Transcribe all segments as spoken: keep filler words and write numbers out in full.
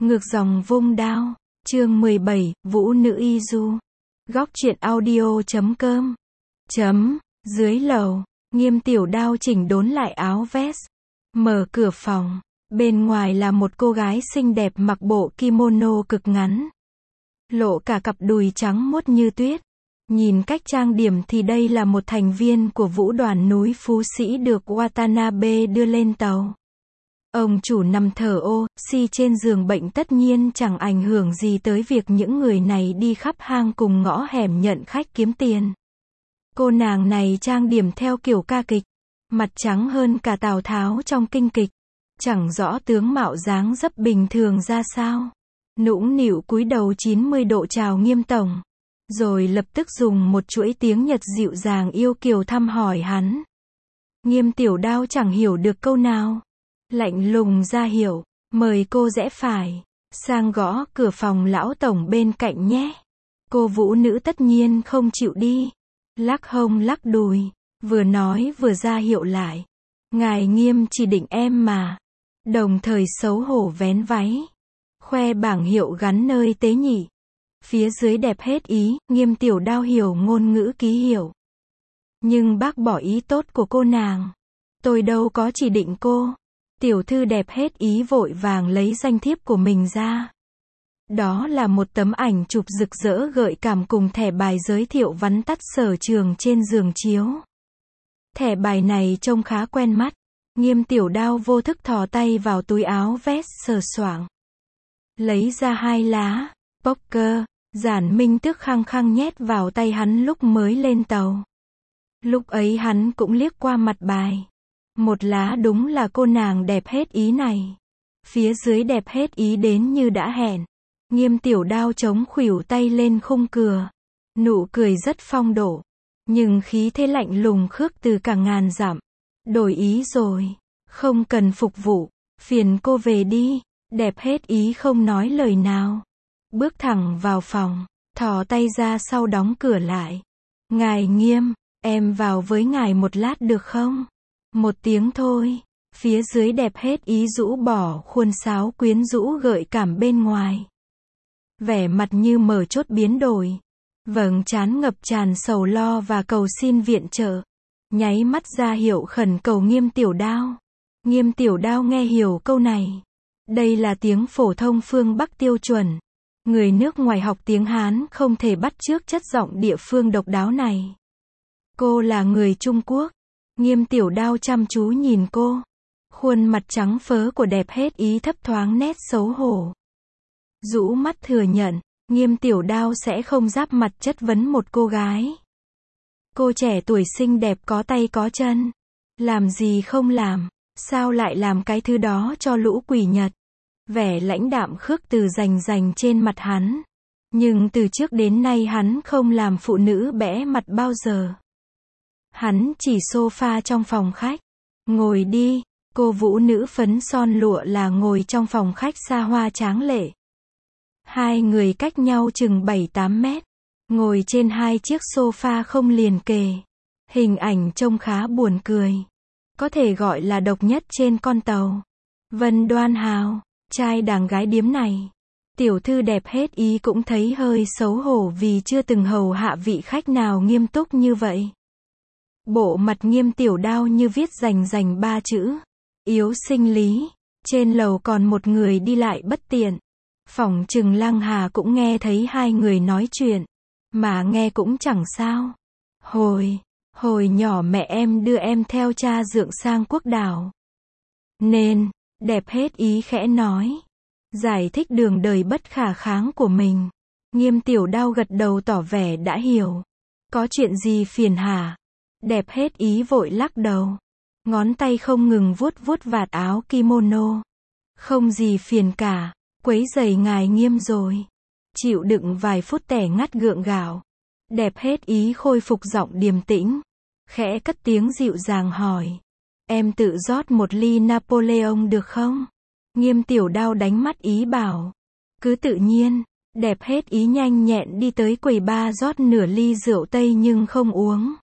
Ngược dòng vung đao. Chương mười bảy, Vũ nữ y du. Góc truyện audio chấm com. Chấm, dưới lầu, Nghiêm Tiểu Đao chỉnh đốn lại áo vest. Mở cửa phòng. Bên ngoài là một cô gái xinh đẹp mặc bộ kimono cực ngắn. Lộ cả cặp đùi trắng muốt như tuyết. Nhìn cách trang điểm thì đây là một thành viên của vũ đoàn núi Phú Sĩ được Watanabe đưa lên tàu. Ông chủ nằm thở oxy trên giường bệnh tất nhiên chẳng ảnh hưởng gì tới việc những người này đi khắp hang cùng ngõ hẻm nhận khách kiếm tiền. Cô nàng này trang điểm theo kiểu ca kịch, mặt trắng hơn cả Tào Tháo trong kinh kịch. Chẳng rõ tướng mạo dáng dấp bình thường ra sao. Nũng nịu cúi đầu chín mươi độ chào Nghiêm tổng. Rồi lập tức dùng một chuỗi tiếng Nhật dịu dàng yêu kiều thăm hỏi hắn. Nghiêm Tiểu Đao chẳng hiểu được câu nào. Lạnh lùng ra hiệu, mời cô rẽ phải, sang gõ cửa phòng lão tổng bên cạnh nhé. Cô vũ nữ tất nhiên không chịu đi. Lắc hông lắc đùi, vừa nói vừa ra hiệu lại. Ngài Nghiêm chỉ định em mà. Đồng thời xấu hổ vén váy. Khoe bảng hiệu gắn nơi tế nhị. Phía dưới đẹp hết ý, Nghiêm Tiểu Đao hiểu ngôn ngữ ký hiệu. Nhưng bác bỏ ý tốt của cô nàng. Tôi đâu có chỉ định cô. Tiểu thư đẹp hết ý vội vàng lấy danh thiếp của mình ra. Đó là một tấm ảnh chụp rực rỡ gợi cảm cùng thẻ bài giới thiệu vắn tắt sở trường trên giường chiếu. Thẻ bài này trông khá quen mắt. Nghiêm Tiểu Đao vô thức thò tay vào túi áo vest sờ soạng. Lấy ra hai lá poker, Giản Minh Tước khăng khăng nhét vào tay hắn lúc mới lên tàu. Lúc ấy hắn cũng liếc qua mặt bài. Một lá đúng là cô nàng đẹp hết ý này. Phía dưới đẹp hết ý đến như đã hẹn. Nghiêm Tiểu Đao chống khuỷu tay lên khung cửa. Nụ cười rất phong độ. Nhưng khí thế lạnh lùng khước từ cả ngàn dặm. Đổi ý rồi. Không cần phục vụ. Phiền cô về đi. Đẹp hết ý không nói lời nào. Bước thẳng vào phòng. Thò tay ra sau đóng cửa lại. Ngài Nghiêm, em vào với ngài một lát được không? Một tiếng thôi. Phía dưới đẹp hết ý rũ bỏ khuôn sáo quyến rũ gợi cảm bên ngoài. Vẻ mặt như mở chốt biến đổi. Vầng trán ngập tràn sầu lo và cầu xin viện trợ. Nháy mắt ra hiệu khẩn cầu Nghiêm Tiểu Đao. Nghiêm Tiểu Đao nghe hiểu câu này. Đây là tiếng phổ thông phương Bắc tiêu chuẩn. Người nước ngoài học tiếng Hán không thể bắt chước chất giọng địa phương độc đáo này. Cô là người Trung Quốc. Nghiêm Tiểu Đao chăm chú nhìn cô. Khuôn mặt trắng phớ của đẹp hết ý thấp thoáng nét xấu hổ. Rũ mắt thừa nhận, Nghiêm Tiểu Đao sẽ không giáp mặt chất vấn một cô gái. Cô trẻ tuổi xinh đẹp có tay có chân. Làm gì không làm, sao lại làm cái thứ đó cho lũ quỷ Nhật. Vẻ lãnh đạm khước từ rành rành trên mặt hắn. Nhưng từ trước đến nay hắn không làm phụ nữ bẽ mặt bao giờ. Hắn chỉ sofa trong phòng khách. Ngồi đi, cô vũ nữ phấn son lụa là ngồi trong phòng khách xa hoa tráng lệ. Hai người cách nhau chừng bảy tám mét. Ngồi trên hai chiếc sofa không liền kề. Hình ảnh trông khá buồn cười. Có thể gọi là độc nhất trên con tàu. Vân Đoan Hào, trai đàng gái điếm này. Tiểu thư đẹp hết ý cũng thấy hơi xấu hổ vì chưa từng hầu hạ vị khách nào nghiêm túc như vậy. Bộ mặt Nghiêm Tiểu Đao như viết rành rành ba chữ. Yếu sinh lý. Trên lầu còn một người đi lại bất tiện. Phỏng chừng Lăng Hà cũng nghe thấy hai người nói chuyện. Mà nghe cũng chẳng sao. Hồi, hồi nhỏ mẹ em đưa em theo cha dượng sang quốc đảo. Nên, đẹp hết ý khẽ nói. Giải thích đường đời bất khả kháng của mình. Nghiêm Tiểu Đao gật đầu tỏ vẻ đã hiểu. Có chuyện gì phiền hả? Đẹp hết ý vội lắc đầu. Ngón tay không ngừng vuốt vuốt vạt áo kimono. Không gì phiền cả, quấy rầy ngài Nghiêm rồi. Chịu đựng vài phút tẻ ngắt gượng gạo. Đẹp hết ý khôi phục giọng điềm tĩnh. Khẽ cất tiếng dịu dàng hỏi. Em tự rót một ly Napoleon được không? Nghiêm Tiểu Đao đánh mắt ý bảo. Cứ tự nhiên. Đẹp hết ý nhanh nhẹn đi tới quầy bar rót nửa ly rượu Tây nhưng không uống.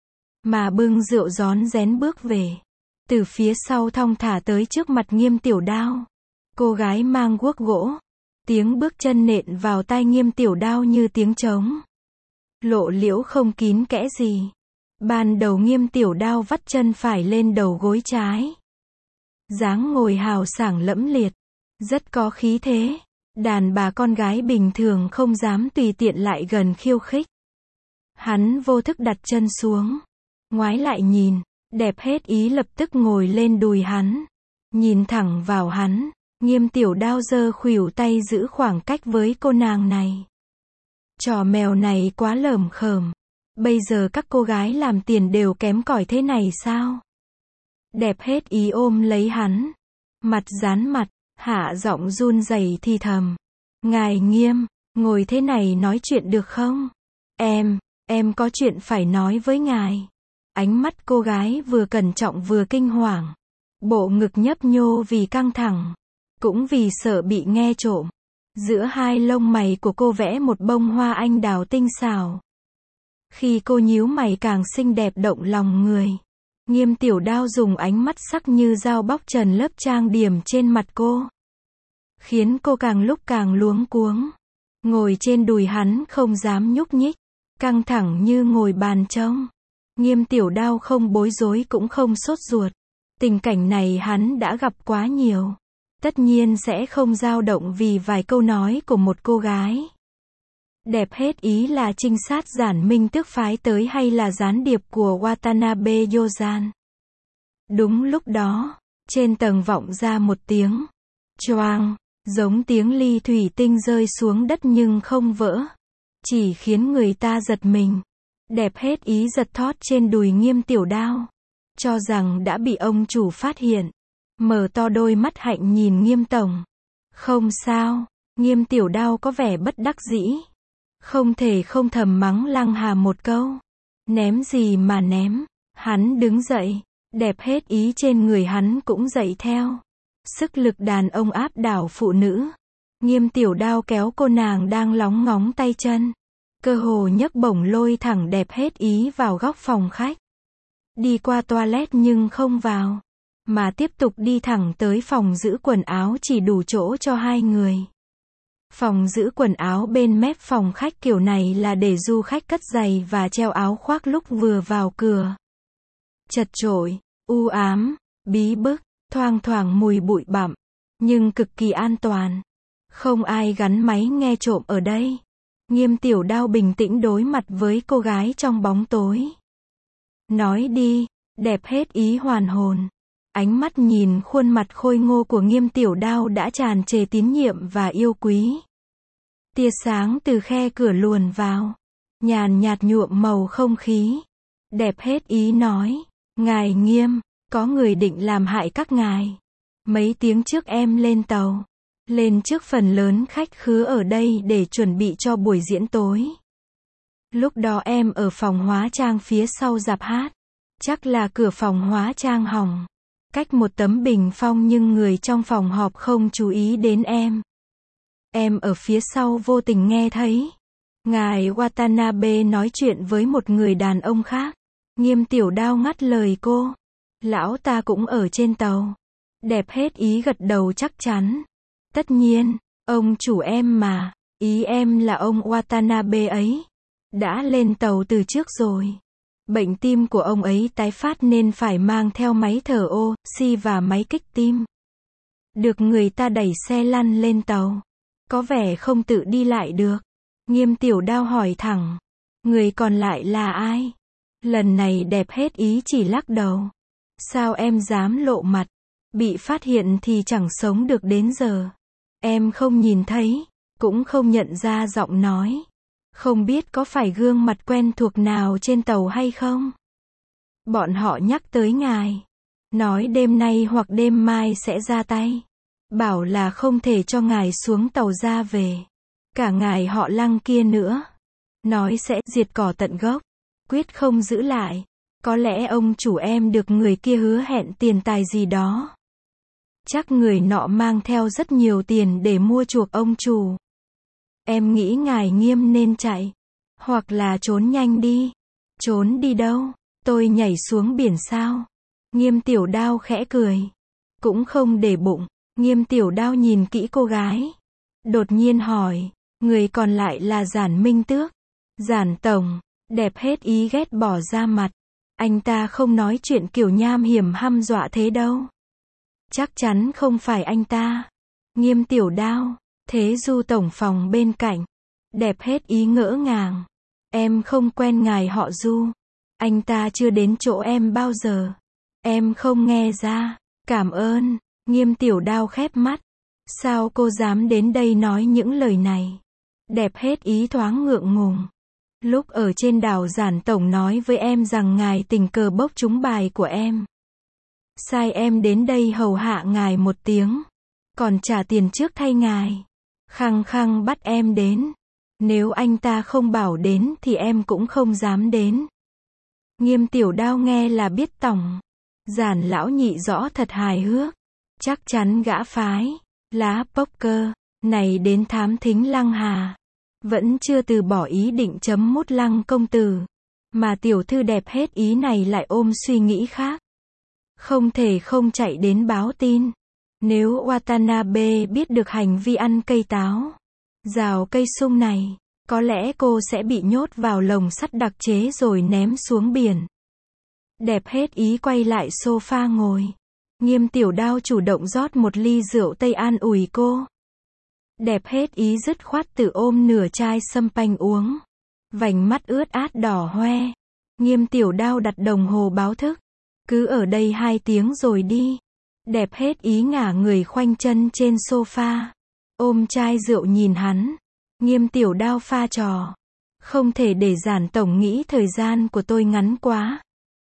Mà bưng rượu rón rén bước về. Từ phía sau thong thả tới trước mặt Nghiêm Tiểu Đao. Cô gái mang guốc gỗ, Tiếng bước chân nện vào tai Nghiêm Tiểu Đao như tiếng trống. Lộ liễu không kín kẽ gì. Ban đầu Nghiêm Tiểu Đao vắt chân phải lên đầu gối trái. Dáng ngồi hào sảng lẫm liệt. Rất có khí thế. Đàn bà con gái bình thường không dám tùy tiện lại gần khiêu khích. Hắn vô thức đặt chân xuống. Ngoái lại nhìn. Đẹp hết ý lập tức ngồi lên đùi hắn. Nhìn thẳng vào hắn. Nghiêm Tiểu Đao giơ khuỷu tay giữ khoảng cách với cô nàng này. Trò mèo này quá lởm khởm. Bây giờ các cô gái làm tiền đều kém cỏi thế này sao? Đẹp hết ý ôm lấy hắn. Mặt dán mặt, hạ giọng run rẩy thì thầm. Ngài Nghiêm, ngồi thế này nói chuyện được không? Em, em có chuyện phải nói với ngài. Ánh mắt cô gái vừa cẩn trọng vừa kinh hoàng. Bộ ngực nhấp nhô vì căng thẳng. Cũng vì sợ bị nghe trộm. Giữa hai lông mày của cô vẽ một bông hoa anh đào tinh xảo. Khi cô nhíu mày càng xinh đẹp động lòng người. Nghiêm Tiểu Đao dùng ánh mắt sắc như dao bóc trần lớp trang điểm trên mặt cô. Khiến cô càng lúc càng luống cuống. Ngồi trên đùi hắn không dám nhúc nhích. Căng thẳng như ngồi bàn trông. Nghiêm Tiểu Đao không bối rối cũng không sốt ruột. Tình cảnh này hắn đã gặp quá nhiều. Tất nhiên sẽ không dao động vì vài câu nói của một cô gái. Đẹp hết ý là trinh sát Giản Minh Tước phái tới hay là gián điệp của Watanabe Yozan. Đúng lúc đó, trên tầng vọng ra một tiếng choang, giống tiếng ly thủy tinh rơi xuống đất nhưng không vỡ. Chỉ khiến người ta giật mình. Đẹp hết ý giật thót trên đùi Nghiêm Tiểu Đao. Cho rằng đã bị ông chủ phát hiện. Mở to đôi mắt hạnh nhìn Nghiêm tổng. Không sao, Nghiêm Tiểu Đao có vẻ bất đắc dĩ. Không thể không thầm mắng Lăng Hà một câu. Ném gì mà ném. Hắn đứng dậy. Đẹp hết ý trên người hắn cũng dậy theo. Sức lực đàn ông áp đảo phụ nữ. Nghiêm Tiểu Đao kéo cô nàng đang lóng ngóng tay chân. Cơ hồ nhấc bổng lôi thẳng đẹp hết ý vào góc phòng khách. Đi qua toilet nhưng không vào. Mà tiếp tục đi thẳng tới phòng giữ quần áo chỉ đủ chỗ cho hai người. Phòng giữ quần áo bên mép phòng khách kiểu này là để du khách cất giày và treo áo khoác lúc vừa vào cửa. Chật chội, u ám, bí bức, thoang thoảng mùi bụi bặm, nhưng cực kỳ an toàn. Không ai gắn máy nghe trộm ở đây. Nghiêm Tiểu Đao bình tĩnh đối mặt với cô gái trong bóng tối. Nói đi, đẹp hết ý hoàn hồn. Ánh mắt nhìn khuôn mặt khôi ngô của Nghiêm Tiểu Đao đã tràn trề tín nhiệm và yêu quý. Tia sáng từ khe cửa luồn vào. Nhàn nhạt nhuộm màu không khí. Đẹp hết ý nói. Ngài Nghiêm, có người định làm hại các ngài. Mấy tiếng trước em lên tàu. Lên trước phần lớn khách khứa ở đây để chuẩn bị cho buổi diễn tối. Lúc đó em ở phòng hóa trang phía sau rạp hát. Chắc là cửa phòng hóa trang hỏng. Cách một tấm bình phong nhưng người trong phòng họp không chú ý đến em. Em ở phía sau vô tình nghe thấy. Ngài Watanabe nói chuyện với một người đàn ông khác. Nghiêm Tiểu Đao ngắt lời cô. Lão ta cũng ở trên tàu. Đẹp hết ý gật đầu chắc chắn. Tất nhiên, ông chủ em mà. Ý em là ông Watanabe ấy. Đã lên tàu từ trước rồi. Bệnh tim của ông ấy tái phát nên phải mang theo máy thở oxy và máy kích tim. Được người ta đẩy xe lăn lên tàu. Có vẻ không tự đi lại được. Nghiêm Tiểu Đao hỏi thẳng. Người còn lại là ai? Lần này đẹp hết ý chỉ lắc đầu. Sao em dám lộ mặt? Bị phát hiện thì chẳng sống được đến giờ. Em không nhìn thấy, cũng không nhận ra giọng nói. Không biết có phải gương mặt quen thuộc nào trên tàu hay không? Bọn họ nhắc tới ngài. Nói đêm nay hoặc đêm mai sẽ ra tay. Bảo là không thể cho ngài xuống tàu ra về. Cả ngài họ Lăng kia nữa. Nói sẽ diệt cỏ tận gốc. Quyết không giữ lại. Có lẽ ông chủ em được người kia hứa hẹn tiền tài gì đó. Chắc người nọ mang theo rất nhiều tiền để mua chuộc ông chủ. Em nghĩ ngài Nghiêm nên chạy. Hoặc là trốn nhanh đi. Trốn đi đâu? Tôi nhảy xuống biển sao? Nghiêm Tiểu Đao khẽ cười. Cũng không để bụng. Nghiêm Tiểu Đao nhìn kỹ cô gái. Đột nhiên hỏi, người còn lại là Giản Minh Tước. Giản tổng, đẹp hết ý ghét bỏ ra mặt. Anh ta không nói chuyện kiểu nham hiểm hăm dọa thế đâu. Chắc chắn không phải anh ta. Nghiêm Tiểu Đao, thế Du tổng phòng bên cạnh. Đẹp hết ý ngỡ ngàng. Em không quen ngài họ Du. Anh ta chưa đến chỗ em bao giờ. Em không nghe ra. Cảm ơn. Nghiêm Tiểu Đao khép mắt. Sao cô dám đến đây nói những lời này? Đẹp hết ý thoáng ngượng ngùng. Lúc ở trên đảo Giản tổng nói với em rằng ngài tình cờ bốc trúng bài của em. Sai em đến đây hầu hạ ngài một tiếng. Còn trả tiền trước thay ngài. Khăng khăng bắt em đến. Nếu anh ta không bảo đến thì em cũng không dám đến. Nghiêm Tiểu Đao nghe là biết tỏng. Giản lão nhị rõ thật hài hước. Chắc chắn gã phái lá poker này đến thám thính Lăng Hà. Vẫn chưa từ bỏ ý định chấm mút Lăng công tử. Mà tiểu thư đẹp hết ý này lại ôm suy nghĩ khác. Không thể không chạy đến báo tin. Nếu Watanabe biết được hành vi ăn cây táo, rào cây sung này, có lẽ cô sẽ bị nhốt vào lồng sắt đặc chế rồi ném xuống biển. Đẹp hết ý quay lại sofa ngồi. Nghiêm Tiểu Đao chủ động rót một ly rượu tây an ủi cô. Đẹp hết ý dứt khoát tự ôm nửa chai sâm panh uống. Vành mắt ướt át đỏ hoe. Nghiêm Tiểu Đao đặt đồng hồ báo thức. Cứ ở đây hai tiếng rồi đi. Đẹp hết ý ngả người khoanh chân trên sofa. Ôm chai rượu nhìn hắn. Nghiêm Tiểu Đao pha trò. Không thể để Giản tổng nghĩ thời gian của tôi ngắn quá.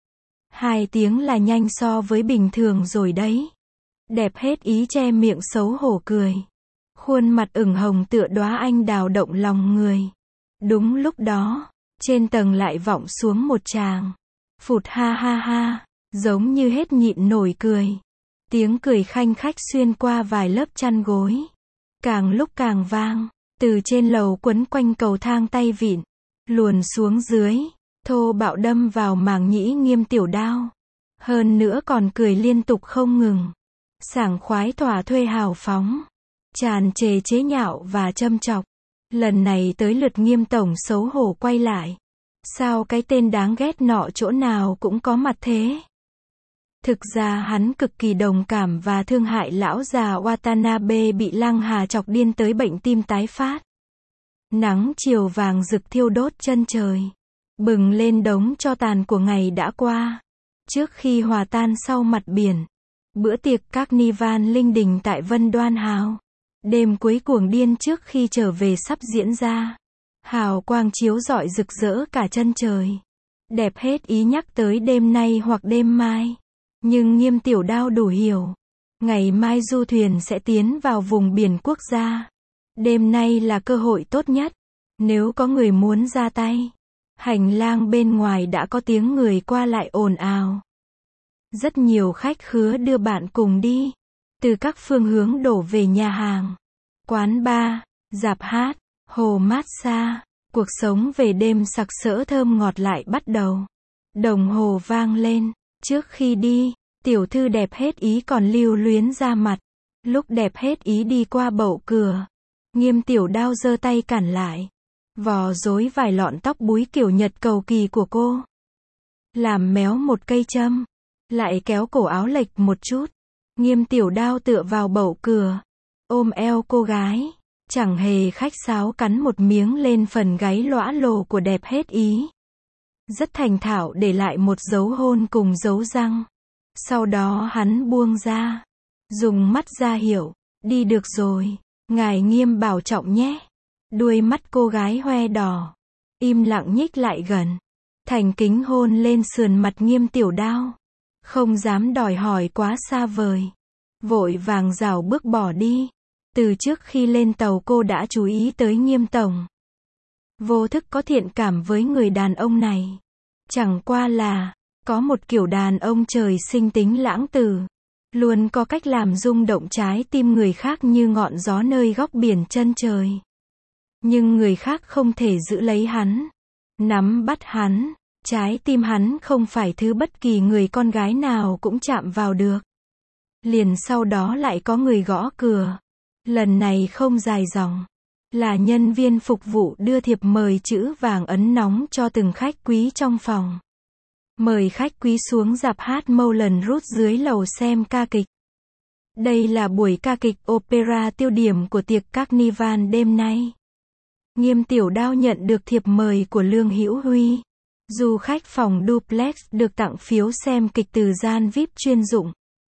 Hai tiếng là nhanh so với bình thường rồi đấy. Đẹp hết ý che miệng xấu hổ cười. Khuôn mặt ửng hồng tựa đóa anh đào động lòng người. Đúng lúc đó, trên tầng lại vọng xuống một tràng. Phụt ha ha ha, giống như hết nhịn nổi cười. Tiếng cười khanh khách xuyên qua vài lớp chăn gối. Càng lúc càng vang, từ trên lầu quấn quanh cầu thang tay vịn, luồn xuống dưới, thô bạo đâm vào màng nhĩ Nghiêm Tiểu Đao. Hơn nữa còn cười liên tục không ngừng. Sảng khoái thỏa thuê hào phóng. Tràn trề chế nhạo và châm chọc. Lần này tới lượt Nghiêm tổng xấu hổ quay lại. Sao cái tên đáng ghét nọ chỗ nào cũng có mặt thế? Thực ra hắn cực kỳ đồng cảm và thương hại lão già Watanabe bị Lăng Hà chọc điên tới bệnh tim tái phát. Nắng chiều vàng rực thiêu đốt chân trời. Bừng lên đống tro tàn của ngày đã qua. Trước khi hòa tan sau mặt biển. Bữa tiệc Carnival linh đình tại Vân Đoan Hào. Đêm cuối cuồng điên trước khi trở về sắp diễn ra. Hào quang chiếu rọi rực rỡ cả chân trời. Đẹp hết ý nhắc tới đêm nay hoặc đêm mai. Nhưng Nghiêm Tiểu Đao đủ hiểu. Ngày mai du thuyền sẽ tiến vào vùng biển quốc gia. Đêm nay là cơ hội tốt nhất. Nếu có người muốn ra tay. Hành lang bên ngoài đã có tiếng người qua lại ồn ào. Rất nhiều khách khứa đưa bạn cùng đi. Từ các phương hướng đổ về nhà hàng, quán bar, rạp hát, hồ massage. Cuộc sống về đêm sặc sỡ thơm ngọt lại bắt đầu. Đồng hồ vang lên. Trước khi đi, tiểu thư đẹp hết ý còn lưu luyến ra mặt. Lúc đẹp hết ý đi qua bậu cửa, Nghiêm Tiểu Đao giơ tay cản lại. Vò rối vài lọn tóc búi kiểu Nhật cầu kỳ của cô. Làm méo một cây châm. Lại kéo cổ áo lệch một chút. Nghiêm Tiểu Đao tựa vào bậu cửa. Ôm eo cô gái. Chẳng hề khách sáo cắn một miếng lên phần gáy lõa lồ của đẹp hết ý. Rất thành thạo để lại một dấu hôn cùng dấu răng. Sau đó hắn buông ra. Dùng mắt ra hiệu. Đi được rồi. Ngài Nghiêm bảo trọng nhé. Đuôi mắt cô gái hoe đỏ. Im lặng nhích lại gần. Thành kính hôn lên sườn mặt Nghiêm Tiểu Đao. Không dám đòi hỏi quá xa vời. Vội vàng rảo bước bỏ đi. Từ trước khi lên tàu cô đã chú ý tới Nghiêm tổng. Vô thức có thiện cảm với người đàn ông này. Chẳng qua là, có một kiểu đàn ông trời sinh tính lãng tử. Luôn có cách làm rung động trái tim người khác như ngọn gió nơi góc biển chân trời. Nhưng người khác không thể giữ lấy hắn. Nắm bắt hắn. Trái tim hắn không phải thứ bất kỳ người con gái nào cũng chạm vào được. Liền sau đó lại có người gõ cửa. Lần này không dài dòng. Là nhân viên phục vụ đưa thiệp mời chữ vàng ấn nóng cho từng khách quý trong phòng. Mời khách quý xuống rạp hát Moulin Rouge dưới lầu xem ca kịch. Đây là buổi ca kịch opera tiêu điểm của tiệc Carnival đêm nay. Nghiêm Tiểu Đao nhận được thiệp mời của Lương Hữu Huy. Du khách phòng duplex được tặng phiếu xem kịch từ gian vi ai pi chuyên dụng.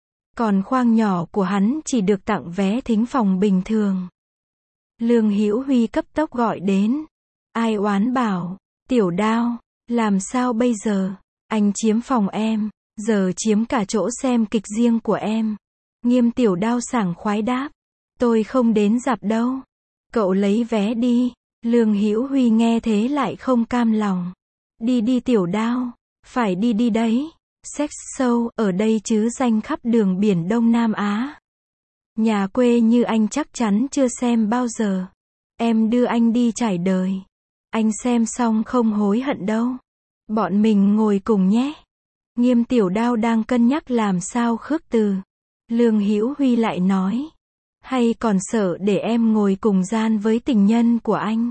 Còn khoang nhỏ của hắn chỉ được tặng vé thính phòng bình thường. Lương Hữu Huy cấp tốc gọi đến. Ai oán bảo, Tiểu Đao, làm sao bây giờ? Anh chiếm phòng em, giờ chiếm cả chỗ xem kịch riêng của em. Nghiêm Tiểu Đao sảng khoái đáp. Tôi không đến rạp đâu. Cậu lấy vé đi. Lương Hữu Huy nghe thế lại không cam lòng. Đi đi Tiểu Đao. Phải đi đi đấy. Sex show ở đây chứ danh khắp đường biển Đông Nam Á. Nhà quê như anh chắc chắn chưa xem bao giờ. Em đưa anh đi trải đời. Anh xem xong không hối hận đâu. Bọn mình ngồi cùng nhé. Nghiêm Tiểu Đao đang cân nhắc làm sao khước từ. Lương Hữu Huy lại nói. Hay còn sợ để em ngồi cùng gian với tình nhân của anh.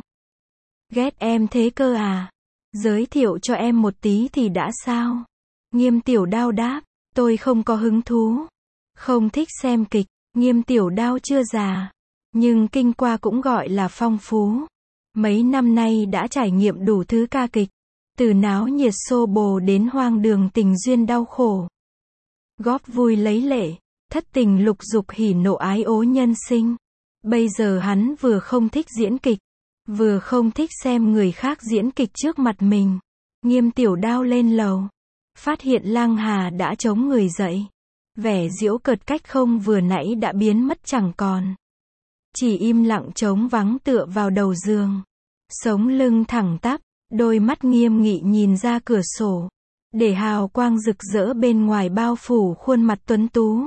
Ghét em thế cơ à? Giới thiệu cho em một tí thì đã sao? Nghiêm Tiểu Đao đáp. Tôi không có hứng thú. Không thích xem kịch. Nghiêm Tiểu Đao chưa già. Nhưng kinh qua cũng gọi là phong phú. Mấy năm nay đã trải nghiệm đủ thứ ca kịch. Từ náo nhiệt xô bồ đến hoang đường tình duyên đau khổ. Góp vui lấy lệ. Thất tình lục dục hỉ nộ ái ố nhân sinh. Bây giờ hắn vừa không thích diễn kịch. Vừa không thích xem người khác diễn kịch trước mặt mình. Nghiêm Tiểu Đao lên lầu. Phát hiện Lăng Hà đã chống người dậy. Vẻ giễu cợt cách không vừa nãy đã biến mất chẳng còn. Chỉ im lặng trống vắng tựa vào đầu giường. Sống lưng thẳng tắp. Đôi mắt nghiêm nghị nhìn ra cửa sổ. Để hào quang rực rỡ bên ngoài bao phủ khuôn mặt tuấn tú.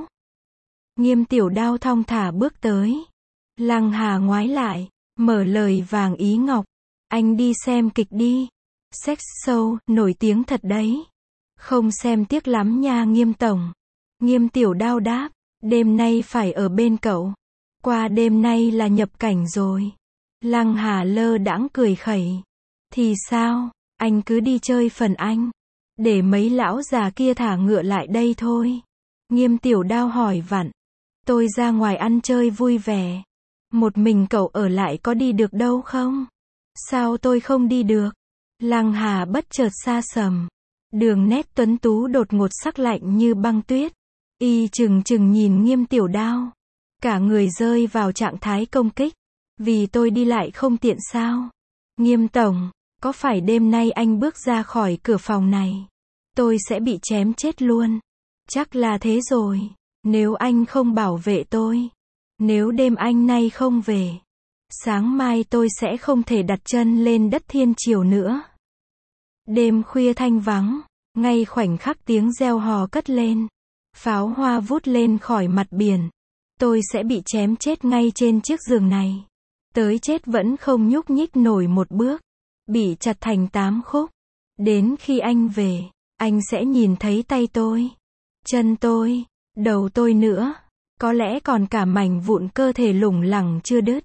Nghiêm Tiểu Đao thong thả bước tới. Lăng Hà ngoái lại. Mở lời vàng ý ngọc. Anh đi xem kịch đi. Sex show, nổi tiếng thật đấy. Không xem tiếc lắm nha Nghiêm Tổng. Nghiêm Tiểu Đao đáp. Đêm nay phải ở bên cậu. Qua đêm nay là nhập cảnh rồi. Lăng Hà lơ đãng cười khẩy. Thì sao, anh cứ đi chơi phần anh. Để mấy lão già kia thả ngựa lại đây thôi. Nghiêm Tiểu Đao hỏi vặn. Tôi ra ngoài ăn chơi vui vẻ. Một mình cậu ở lại có đi được đâu không? Sao tôi không đi được? Lăng Hà bất chợt sa sầm. Đường nét tuấn tú đột ngột sắc lạnh như băng tuyết. Y chừng chừng nhìn Nghiêm Tiểu Đao. Cả người rơi vào trạng thái công kích. Vì tôi đi lại không tiện sao? Nghiêm Tổng, có phải đêm nay anh bước ra khỏi cửa phòng này, tôi sẽ bị chém chết luôn? Chắc là thế rồi. Nếu anh không bảo vệ tôi. Nếu đêm anh nay không về. Sáng mai tôi sẽ không thể đặt chân lên đất thiên triều nữa. Đêm khuya thanh vắng. Ngay khoảnh khắc tiếng reo hò cất lên. Pháo hoa vút lên khỏi mặt biển. Tôi sẽ bị chém chết ngay trên chiếc giường này. Tới chết vẫn không nhúc nhích nổi một bước. Bị chặt thành tám khúc. Đến khi anh về, anh sẽ nhìn thấy tay tôi, chân tôi, đầu tôi nữa. Có lẽ còn cả mảnh vụn cơ thể lủng lẳng chưa đứt.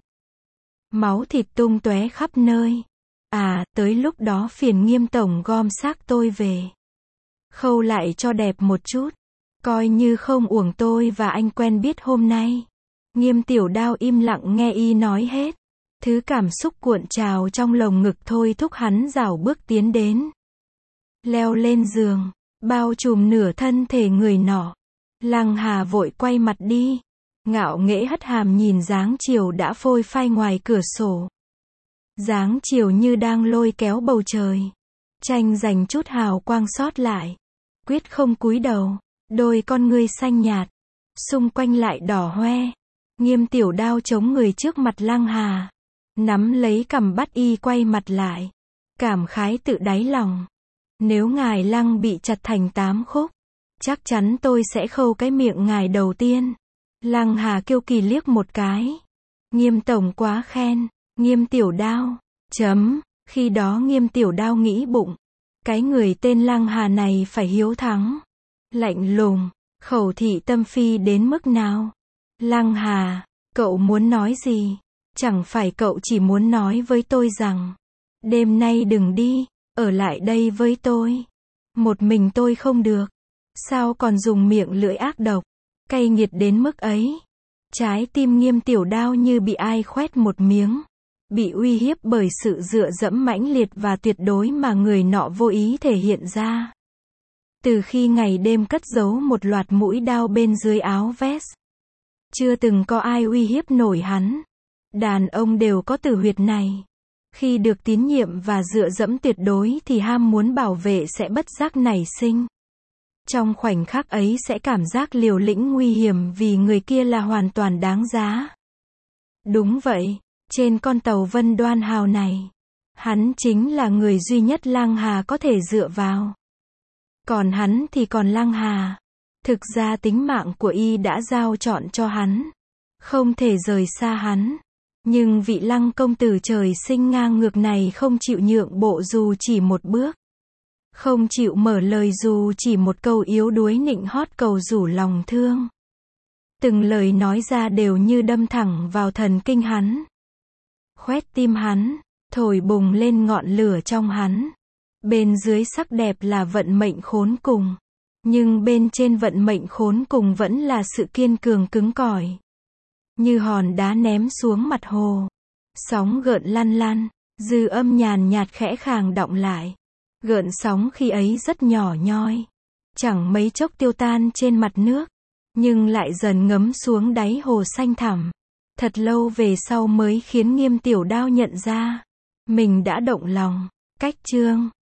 Máu thịt tung tóe khắp nơi. À, tới lúc đó phiền Nghiêm Tổng gom xác tôi về. Khâu lại cho đẹp một chút. Coi như không uổng tôi và anh quen biết hôm nay. Nghiêm Tiểu Đao im lặng nghe y nói hết. Thứ cảm xúc cuộn trào trong lồng ngực thôi thúc hắn rảo bước tiến đến. Leo lên giường, bao trùm nửa thân thể người nọ. Lăng Hà vội quay mặt đi. Ngạo nghễ hất hàm nhìn dáng chiều đã phôi phai ngoài cửa sổ. Dáng chiều như đang lôi kéo bầu trời. Tranh giành chút hào quang sót lại. Quyết không cúi đầu. Đôi con ngươi xanh nhạt. Xung quanh lại đỏ hoe. Nghiêm Tiểu Đao chống người trước mặt Lăng Hà. Nắm lấy cằm bắt y quay mặt lại. Cảm khái tự đáy lòng. Nếu ngài Lăng bị chặt thành tám khúc, chắc chắn tôi sẽ khâu cái miệng ngài đầu tiên. Lăng Hà kiêu kỳ liếc một cái. Nghiêm Tổng quá khen. Nghiêm Tiểu Đao. Chấm. Khi đó Nghiêm Tiểu Đao nghĩ bụng. Cái người tên Lăng Hà này phải hiếu thắng. Lạnh lùng. Khẩu thị tâm phi đến mức nào. Lăng Hà. Cậu muốn nói gì? Chẳng phải cậu chỉ muốn nói với tôi rằng, đêm nay đừng đi, ở lại đây với tôi. Một mình tôi không được. Sao còn dùng miệng lưỡi ác độc, cay nghiệt đến mức ấy? Trái tim Nghiêm Tiểu Đao như bị ai khoét một miếng. Bị uy hiếp bởi sự dựa dẫm mãnh liệt và tuyệt đối mà người nọ vô ý thể hiện ra. Từ khi ngày đêm cất giấu một loạt mũi đao bên dưới áo vest, chưa từng có ai uy hiếp nổi hắn. Đàn ông đều có tử huyệt này. Khi được tín nhiệm và dựa dẫm tuyệt đối thì ham muốn bảo vệ sẽ bất giác nảy sinh. Trong khoảnh khắc ấy sẽ cảm giác liều lĩnh nguy hiểm vì người kia là hoàn toàn đáng giá. Đúng vậy, trên con tàu Vân Đoan Hào này, hắn chính là người duy nhất Lăng Hà có thể dựa vào. Còn hắn thì còn Lăng Hà. Thực ra tính mạng của y đã giao trọn cho hắn. Không thể rời xa hắn. Nhưng vị Lăng công tử trời sinh ngang ngược này không chịu nhượng bộ dù chỉ một bước. Không chịu mở lời dù chỉ một câu yếu đuối nịnh hót cầu rủ lòng thương. Từng lời nói ra đều như đâm thẳng vào thần kinh hắn. Khoét tim hắn, thổi bùng lên ngọn lửa trong hắn. Bên dưới sắc đẹp là vận mệnh khốn cùng. Nhưng bên trên vận mệnh khốn cùng vẫn là sự kiên cường cứng cỏi. Như hòn đá ném xuống mặt hồ. Sóng gợn lăn lăn, dư âm nhàn nhạt khẽ khàng đọng lại. Gợn sóng khi ấy rất nhỏ nhoi. Chẳng mấy chốc tiêu tan trên mặt nước. Nhưng lại dần ngấm xuống đáy hồ xanh thẳm. Thật lâu về sau mới khiến Nghiêm Tiểu Đao nhận ra. Mình đã động lòng. Cách chương